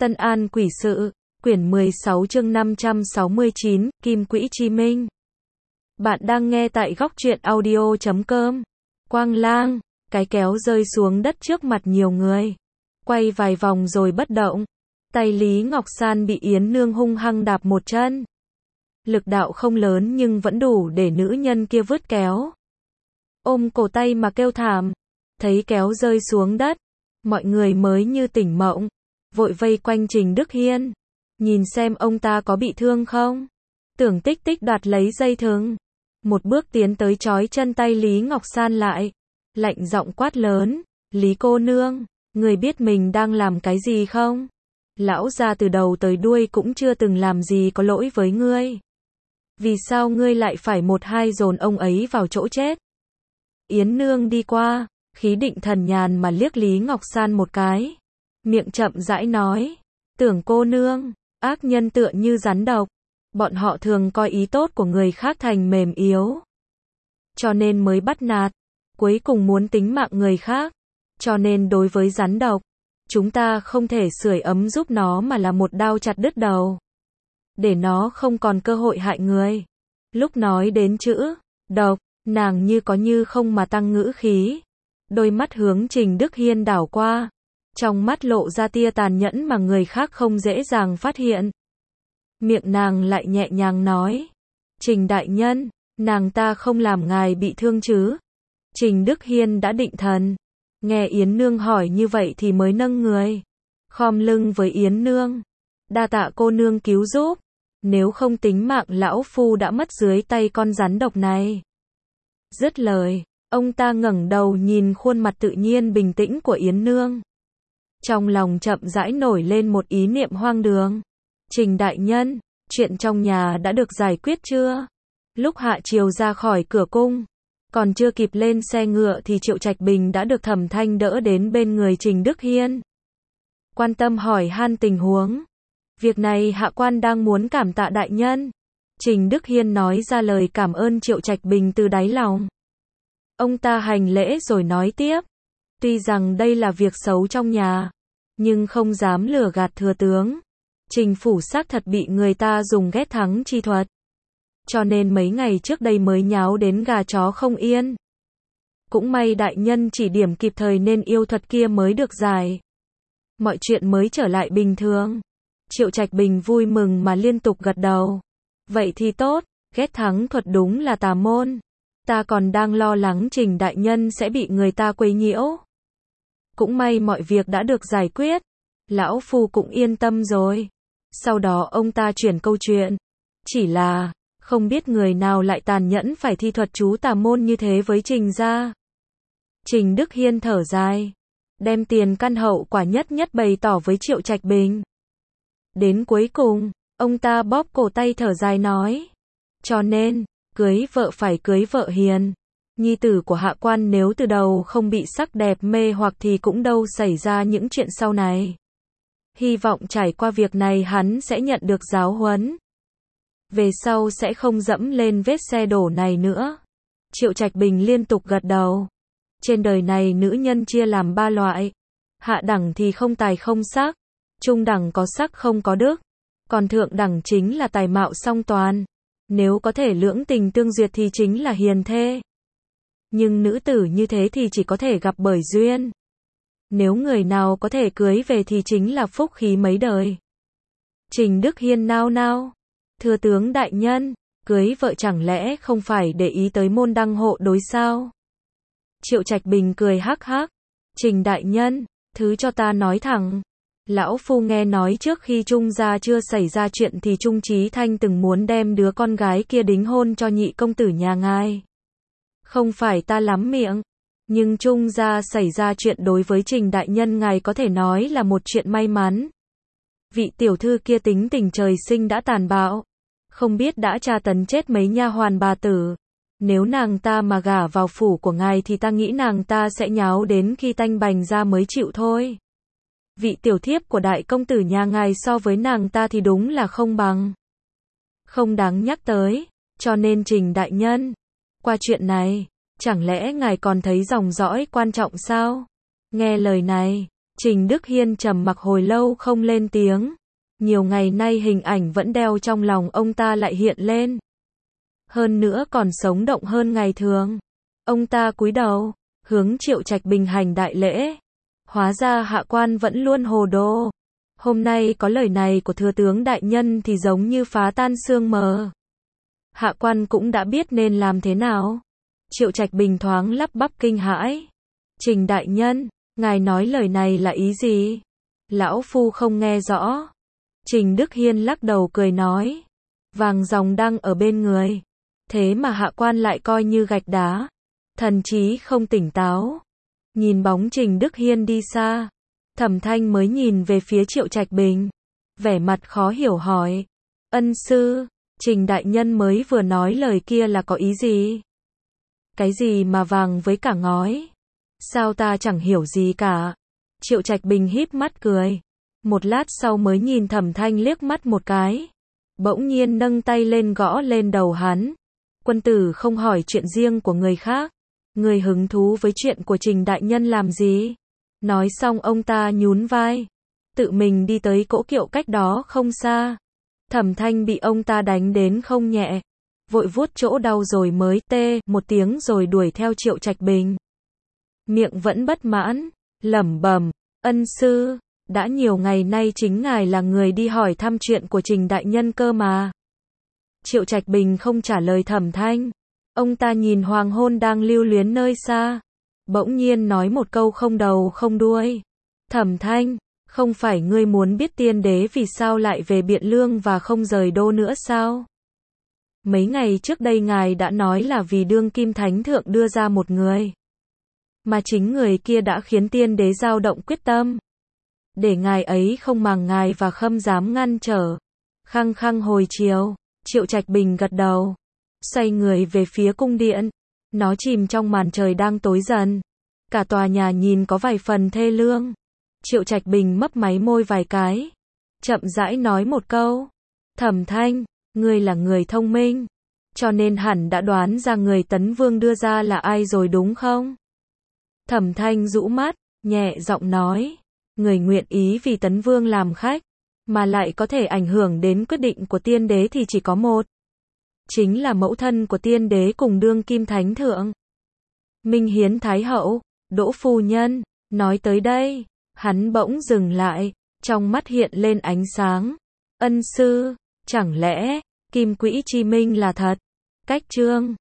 Tân An Quỷ Sự, quyển 16 chương 569, Kim Quỹ Chi Minh. Bạn đang nghe tại góc truyện audio.com. Quang lang, cái kéo rơi xuống đất trước mặt nhiều người. Quay vài vòng rồi bất động. Tay Lý Ngọc San bị Yến Nương hung hăng đạp một chân. Lực đạo không lớn nhưng vẫn đủ để nữ nhân kia vứt kéo. Ôm cổ tay mà kêu thảm. Thấy kéo rơi xuống đất, mọi người mới như tỉnh mộng. Vội vây quanh Trình Đức Hiên. Nhìn xem ông ta có bị thương không? Tưởng Tích Tích đoạt lấy dây thừng. Một bước tiến tới trói chân tay Lý Ngọc San lại. Lạnh giọng quát lớn. Lý cô nương, người biết mình đang làm cái gì không? Lão gia từ đầu tới đuôi cũng chưa từng làm gì có lỗi với ngươi. Vì sao ngươi lại phải một hai dồn ông ấy vào chỗ chết? Yến Nương đi qua, khí định thần nhàn mà liếc Lý Ngọc San một cái. Miệng chậm rãi nói, Tưởng cô nương, ác nhân tựa như rắn độc. Bọn họ thường coi ý tốt của người khác thành mềm yếu. Cho nên mới bắt nạt, cuối cùng muốn tính mạng người khác. Cho nên đối với rắn độc, chúng ta không thể sưởi ấm giúp nó mà là một đao chặt đứt đầu. Để nó không còn cơ hội hại người. Lúc nói đến chữ độc, nàng như có như không mà tăng ngữ khí. Đôi mắt hướng Trình Đức Hiên đảo qua. Trong mắt lộ ra tia tàn nhẫn mà người khác không dễ dàng phát hiện. Miệng nàng lại nhẹ nhàng nói. Trình đại nhân, nàng ta không làm ngài bị thương chứ? Trình Đức Hiên đã định thần. Nghe Yến Nương hỏi như vậy thì mới nâng người. Khom lưng với Yến Nương. Đa tạ cô nương cứu giúp. Nếu không tính mạng lão phu đã mất dưới tay con rắn độc này. Dứt lời, ông ta ngẩng đầu nhìn khuôn mặt tự nhiên bình tĩnh của Yến Nương. Trong lòng chậm rãi nổi lên một ý niệm hoang đường. Trình đại nhân, chuyện trong nhà đã được giải quyết chưa? Lúc hạ triều ra khỏi cửa cung, còn chưa kịp lên xe ngựa thì Triệu Trạch Bình đã được Thẩm Thanh đỡ đến bên người Trình Đức Hiên. Quan tâm hỏi han tình huống. Việc này hạ quan đang muốn cảm tạ đại nhân. Trình Đức Hiên nói ra lời cảm ơn Triệu Trạch Bình từ đáy lòng. Ông ta hành lễ rồi nói tiếp. Tuy rằng đây là việc xấu trong nhà, nhưng không dám lừa gạt thừa tướng. Trình phủ xác thật bị người ta dùng ghét thắng chi thuật. Cho nên mấy ngày trước đây mới nháo đến gà chó không yên. Cũng may đại nhân chỉ điểm kịp thời nên yêu thuật kia mới được giải. Mọi chuyện mới trở lại bình thường. Triệu Trạch Bình vui mừng mà liên tục gật đầu. Vậy thì tốt, ghét thắng thuật đúng là tà môn. Ta còn đang lo lắng Trình đại nhân sẽ bị người ta quấy nhiễu. Cũng may mọi việc đã được giải quyết. Lão phu cũng yên tâm rồi. Sau đó ông ta chuyển câu chuyện. Chỉ là, không biết người nào lại tàn nhẫn phải thi thuật chú tà môn như thế với Trình gia. Trình Đức Hiên thở dài. Đem tiền căn hậu quả nhất bày tỏ với Triệu Trạch Bình. Đến cuối cùng, ông ta bóp cổ tay thở dài nói. Cho nên, cưới vợ phải cưới vợ hiền. Nhi tử của hạ quan nếu từ đầu không bị sắc đẹp mê hoặc thì cũng đâu xảy ra những chuyện sau này. Hy vọng trải qua việc này hắn sẽ nhận được giáo huấn. Về sau sẽ không dẫm lên vết xe đổ này nữa. Triệu Trạch Bình liên tục gật đầu. Trên đời này nữ nhân chia làm 3 loại. Hạ đẳng thì không tài không sắc. Trung đẳng có sắc không có đức. Còn thượng đẳng chính là tài mạo song toàn. Nếu có thể lưỡng tình tương duyệt thì chính là hiền thê. Nhưng nữ tử như thế thì chỉ có thể gặp bởi duyên. Nếu người nào có thể cưới về thì chính là phúc khí mấy đời. Trình Đức Hiên nao nao. Thưa tướng đại nhân, cưới vợ chẳng lẽ không phải để ý tới môn đăng hộ đối sao? Triệu Trạch Bình cười hắc hắc. Trình đại nhân, thứ cho ta nói thẳng. Lão phu nghe nói trước khi Trung gia chưa xảy ra chuyện thì Trung Chí Thanh từng muốn đem đứa con gái kia đính hôn cho nhị công tử nhà ngài. Không phải ta lắm miệng, nhưng Trung gia xảy ra chuyện đối với Trình đại nhân ngài có thể nói là một chuyện may mắn. Vị tiểu thư kia tính tình trời sinh đã tàn bạo, không biết đã tra tấn chết mấy nha hoàn bà tử. Nếu nàng ta mà gả vào phủ của ngài thì ta nghĩ nàng ta sẽ nháo đến khi tanh bành ra mới chịu thôi. Vị tiểu thiếp của đại công tử nhà ngài so với nàng ta thì đúng là không bằng. Không đáng nhắc tới, cho nên Trình đại nhân, qua chuyện này, chẳng lẽ ngài còn thấy dòng dõi quan trọng sao? Nghe lời này, Trình Đức Hiên trầm mặc hồi lâu không lên tiếng. Nhiều ngày nay hình ảnh vẫn đeo trong lòng ông ta lại hiện lên. Hơn nữa còn sống động hơn ngày thường. Ông ta cúi đầu, hướng Triệu Trạch Bình hành đại lễ. Hóa ra hạ quan vẫn luôn hồ đồ. Hôm nay có lời này của thừa tướng đại nhân thì giống như phá tan sương mờ. Hạ quan cũng đã biết nên làm thế nào. Triệu Trạch Bình thoáng lắp bắp kinh hãi. Trình đại nhân, ngài nói lời này là ý gì? Lão phu không nghe rõ. Trình Đức Hiên lắc đầu cười nói. Vàng dòng đang ở bên người. Thế mà hạ quan lại coi như gạch đá. Thần trí không tỉnh táo. Nhìn bóng Trình Đức Hiên đi xa. Thẩm Thanh mới nhìn về phía Triệu Trạch Bình. Vẻ mặt khó hiểu hỏi. Ân sư, Trình đại nhân mới vừa nói lời kia là có ý gì? Cái gì mà vàng với cả ngói? Sao ta chẳng hiểu gì cả? Triệu Trạch Bình híp mắt cười. Một lát sau mới nhìn Thẩm Thanh liếc mắt một cái. Bỗng nhiên nâng tay lên gõ lên đầu hắn. Quân tử không hỏi chuyện riêng của người khác. Người hứng thú với chuyện của Trình đại nhân làm gì? Nói xong ông ta nhún vai. Tự mình đi tới cỗ kiệu cách đó không xa. Thẩm Thanh bị ông ta đánh đến không nhẹ. Vội vuốt chỗ đau rồi mới tê một tiếng rồi đuổi theo Triệu Trạch Bình. Miệng vẫn bất mãn, lẩm bẩm, ân sư, đã nhiều ngày nay chính ngài là người đi hỏi thăm chuyện của Trình đại nhân cơ mà. Triệu Trạch Bình không trả lời Thẩm Thanh. Ông ta nhìn hoàng hôn đang lưu luyến nơi xa. Bỗng nhiên nói một câu không đầu không đuôi. Thẩm Thanh, không phải ngươi muốn biết tiên đế vì sao lại về Biện Lương và không rời đô nữa sao? Mấy ngày trước đây ngài đã nói là vì đương kim thánh thượng đưa ra một người. Mà chính người kia đã khiến tiên đế dao động quyết tâm. Để ngài ấy không màng ngài và Khâm dám ngăn trở. Khăng khăng hồi chiều, Triệu Trạch Bình gật đầu. Xoay người về phía cung điện. Nó chìm trong màn trời đang tối dần. Cả tòa nhà nhìn có vài phần thê lương. Triệu Trạch Bình mấp máy môi vài cái. Chậm rãi nói một câu. Thẩm Thanh, ngươi là người thông minh. Cho nên hẳn đã đoán ra người Tấn Vương đưa ra là ai rồi đúng không? Thẩm Thanh rũ mắt, nhẹ giọng nói. Người nguyện ý vì Tấn Vương làm khách. Mà lại có thể ảnh hưởng đến quyết định của tiên đế thì chỉ có một. Chính là mẫu thân của tiên đế cùng đương kim thánh thượng. Minh Hiến Thái Hậu, Đỗ Phu Nhân. Nói tới đây, hắn bỗng dừng lại, trong mắt hiện lên ánh sáng. Ân sư, chẳng lẽ, Kim Quỹ Chi Minh là thật? Cách chương